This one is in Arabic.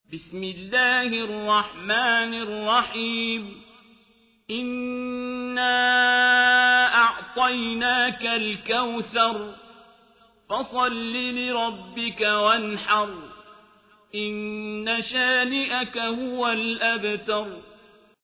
بسم الله الرحمن الرحيم إنا أعطيناك الكوثر فصل لربك وانحر إن شانئك هو الأبتر